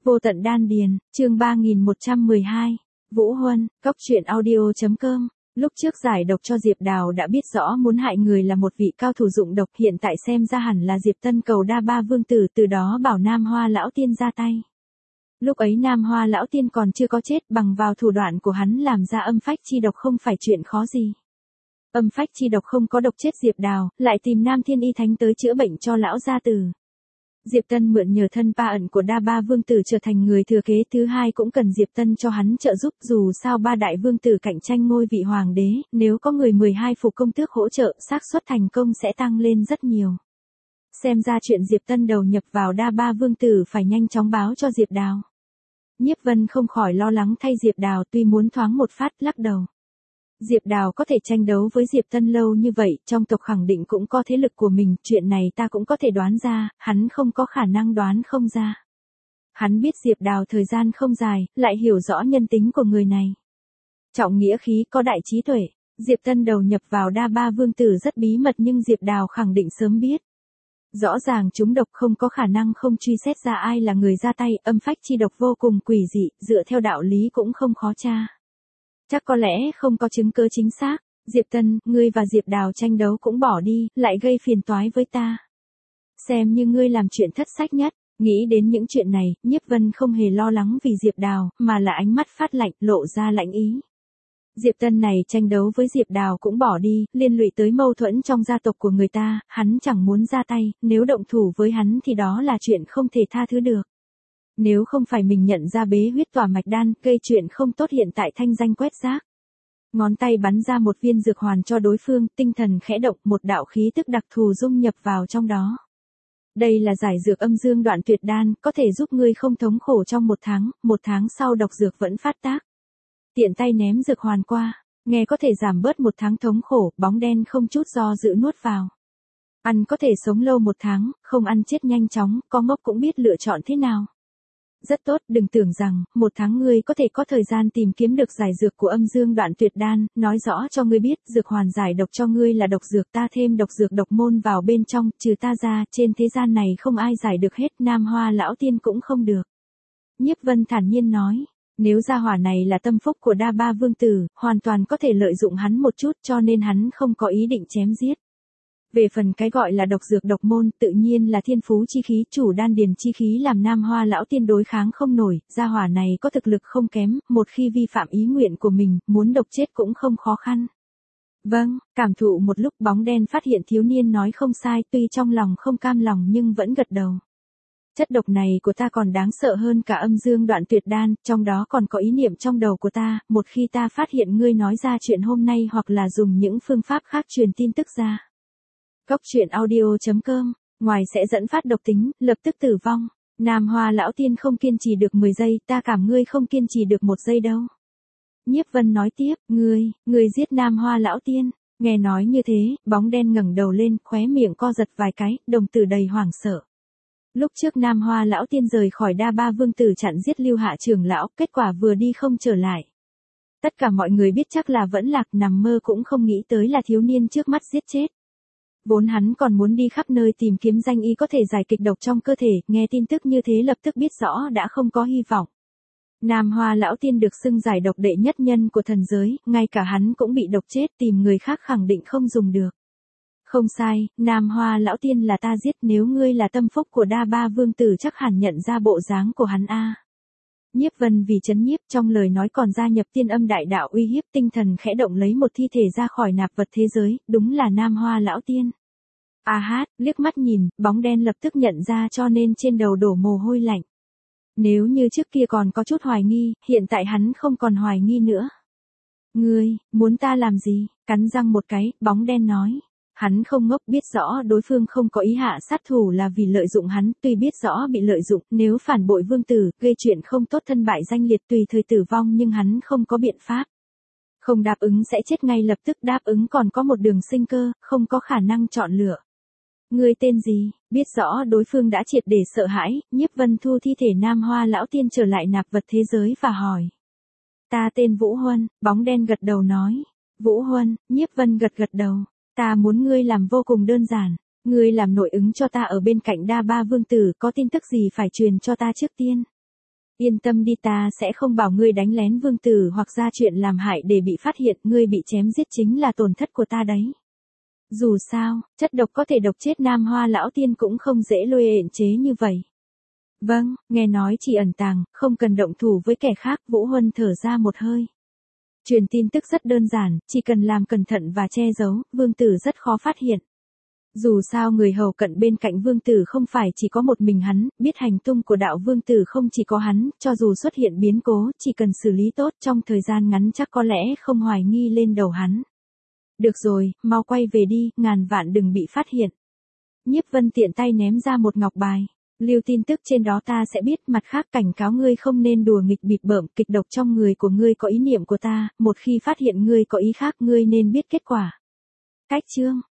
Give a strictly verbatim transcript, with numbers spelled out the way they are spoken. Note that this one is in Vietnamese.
Vô tận đan điền, chương ba nghìn một trăm mười hai. Vũ Huân, Cốc truyện audio.com. Lúc trước giải độc cho Diệp Đào đã biết rõ muốn hại người là một vị cao thủ dụng độc, hiện tại xem ra hẳn là Diệp Tân cầu đa ba vương tử, từ đó bảo Nam Hoa lão tiên ra tay. Lúc ấy Nam Hoa lão tiên còn chưa có chết, bằng vào thủ đoạn của hắn làm ra âm phách chi độc không phải chuyện khó gì. Âm phách chi độc không có độc chết Diệp Đào, lại tìm Nam Thiên Y Thánh tới chữa bệnh cho lão gia tử. Diệp Tân mượn nhờ thân pa ẩn của đa ba vương tử trở thành người thừa kế thứ hai, cũng cần Diệp Tân cho hắn trợ giúp, dù sao ba đại vương tử cạnh tranh ngôi vị hoàng đế, nếu có người mười hai phủ công tước hỗ trợ, xác suất thành công sẽ tăng lên rất nhiều. Xem ra chuyện Diệp Tân đầu nhập vào đa ba vương tử phải nhanh chóng báo cho Diệp Đào. Nhiếp Vân không khỏi lo lắng thay Diệp Đào, tuy muốn thoáng một phát, lắc đầu. Diệp Đào có thể tranh đấu với Diệp Tân lâu như vậy, trong tộc khẳng định cũng có thế lực của mình, chuyện này ta cũng có thể đoán ra, hắn không có khả năng đoán không ra. Hắn biết Diệp Đào thời gian không dài, lại hiểu rõ nhân tính của người này. Trọng nghĩa khí, có đại trí tuệ, Diệp Tân đầu nhập vào đa ba vương tử rất bí mật, nhưng Diệp Đào khẳng định sớm biết. Rõ ràng chúng độc không có khả năng không truy xét ra ai là người ra tay, âm phách chi độc vô cùng quỷ dị, dựa theo đạo lý cũng không khó tra. Chắc có lẽ không có chứng cứ chính xác. Diệp Tân, ngươi và Diệp Đào tranh đấu cũng bỏ đi, lại gây phiền toái với ta. Xem như ngươi làm chuyện thất sách nhất. Nghĩ đến những chuyện này, Nhiếp Vân không hề lo lắng vì Diệp Đào, mà là ánh mắt phát lạnh, lộ ra lạnh ý. Diệp Tân này tranh đấu với Diệp Đào cũng bỏ đi, liên lụy tới mâu thuẫn trong gia tộc của người ta, hắn chẳng muốn ra tay, nếu động thủ với hắn thì đó là chuyện không thể tha thứ được. Nếu không phải mình nhận ra bế huyết tỏa mạch đan, gây chuyện không tốt, hiện tại thanh danh quét rác. Ngón tay bắn ra một viên dược hoàn cho đối phương, tinh thần khẽ động, một đạo khí tức đặc thù dung nhập vào trong đó. Đây là giải dược âm dương đoạn tuyệt đan, có thể giúp ngươi không thống khổ trong một tháng, một tháng sau độc dược vẫn phát tác. Tiện tay ném dược hoàn qua, nghe có thể giảm bớt một tháng thống khổ, bóng đen không chút do dự nuốt vào. Ăn có thể sống lâu một tháng, không ăn chết nhanh chóng, có ngốc cũng biết lựa chọn thế nào. Rất tốt, đừng tưởng rằng, một tháng ngươi có thể có thời gian tìm kiếm được giải dược của âm dương đoạn tuyệt đan, nói rõ cho ngươi biết, dược hoàn giải độc cho ngươi là độc dược, ta thêm độc dược độc môn vào bên trong, trừ ta ra, trên thế gian này không ai giải được hết, Nam Hoa lão tiên cũng không được. Nhiếp Vân thản nhiên nói, nếu gia hỏa này là tâm phúc của đa ba vương tử, hoàn toàn có thể lợi dụng hắn một chút, cho nên hắn không có ý định chém giết. Về phần cái gọi là độc dược độc môn, tự nhiên là thiên phú chi khí, chủ đan điền chi khí làm Nam Hoa lão tiên đối kháng không nổi, gia hỏa này có thực lực không kém, một khi vi phạm ý nguyện của mình, muốn độc chết cũng không khó khăn. Vâng, cảm thụ một lúc, bóng đen phát hiện thiếu niên nói không sai, tuy trong lòng không cam lòng nhưng vẫn gật đầu. Chất độc này của ta còn đáng sợ hơn cả âm dương đoạn tuyệt đan, trong đó còn có ý niệm trong đầu của ta, một khi ta phát hiện ngươi nói ra chuyện hôm nay hoặc là dùng những phương pháp khác truyền tin tức ra. Cốc truyện audio.com, ngoài sẽ dẫn phát độc tính, lập tức tử vong. Nam Hoa lão tiên không kiên trì được mười giây, ta cảm ngươi không kiên trì được một giây đâu. Nhiếp Vân nói tiếp, ngươi, ngươi giết Nam Hoa lão tiên. Nghe nói như thế, bóng đen ngẩng đầu lên, khóe miệng co giật vài cái, đồng tử đầy hoảng sợ. Lúc trước Nam Hoa lão tiên rời khỏi đa ba vương tử chặn giết Lưu Hạ trưởng lão, kết quả vừa đi không trở lại. Tất cả mọi người biết chắc là vẫn lạc, nằm mơ cũng không nghĩ tới là thiếu niên trước mắt giết chết. Vốn hắn còn muốn đi khắp nơi tìm kiếm danh y có thể giải kịch độc trong cơ thể, nghe tin tức như thế lập tức biết rõ đã không có hy vọng. Nam Hoa lão tiên được xưng giải độc đệ nhất nhân của thần giới, ngay cả hắn cũng bị độc chết, tìm người khác khẳng định không dùng được. Không sai, Nam Hoa lão tiên là ta giết, nếu ngươi là tâm phúc của đa ba vương tử chắc hẳn nhận ra bộ dáng của hắn a. Nhiếp Vân vì chấn nhiếp, trong lời nói còn gia nhập tiên âm đại đạo uy hiếp, tinh thần khẽ động lấy một thi thể ra khỏi nạp vật thế giới, đúng là Nam Hoa lão tiên. A hát, liếc mắt nhìn, bóng đen lập tức nhận ra, cho nên trên đầu đổ mồ hôi lạnh. Nếu như trước kia còn có chút hoài nghi, hiện tại hắn không còn hoài nghi nữa. Ngươi, muốn ta làm gì? Cắn răng một cái, bóng đen nói. Hắn không ngốc, biết rõ đối phương không có ý hạ sát thủ là vì lợi dụng hắn, tuy biết rõ bị lợi dụng, nếu phản bội vương tử, gây chuyện không tốt, thân bại danh liệt, tùy thời tử vong, nhưng hắn không có biện pháp. Không đáp ứng sẽ chết ngay lập tức, đáp ứng còn có một đường sinh cơ, không có khả năng chọn lựa. Ngươi tên gì? Biết rõ đối phương đã triệt để sợ hãi, Nhiếp Vân thu thi thể Nam Hoa lão tiên trở lại nạp vật thế giới và hỏi. Ta tên Vũ Huân, bóng đen gật đầu nói. Vũ Huân, Nhiếp Vân gật gật đầu. Ta muốn ngươi làm vô cùng đơn giản, ngươi làm nội ứng cho ta ở bên cạnh đa ba vương tử, có tin tức gì phải truyền cho ta trước tiên. Yên tâm đi, ta sẽ không bảo ngươi đánh lén vương tử hoặc ra chuyện làm hại để bị phát hiện, ngươi bị chém giết chính là tổn thất của ta đấy. Dù sao, chất độc có thể độc chết Nam Hoa lão tiên cũng không dễ lôi ện chế như vậy. Vâng, nghe nói chỉ ẩn tàng, không cần động thủ với kẻ khác, Vũ Huân thở ra một hơi. Truyền tin tức rất đơn giản, chỉ cần làm cẩn thận và che giấu, vương tử rất khó phát hiện. Dù sao người hầu cận bên cạnh vương tử không phải chỉ có một mình hắn, biết hành tung của đạo vương tử không chỉ có hắn, cho dù xuất hiện biến cố, chỉ cần xử lý tốt trong thời gian ngắn chắc có lẽ không hoài nghi lên đầu hắn. Được rồi, mau quay về đi, ngàn vạn đừng bị phát hiện. Nhiếp Vân tiện tay ném ra một ngọc bài. Lưu tin tức trên đó ta sẽ biết, mặt khác cảnh cáo ngươi không nên đùa nghịch bịp bợm, kịch độc trong người của ngươi có ý niệm của ta, một khi phát hiện ngươi có ý khác ngươi nên biết kết quả. Cách chương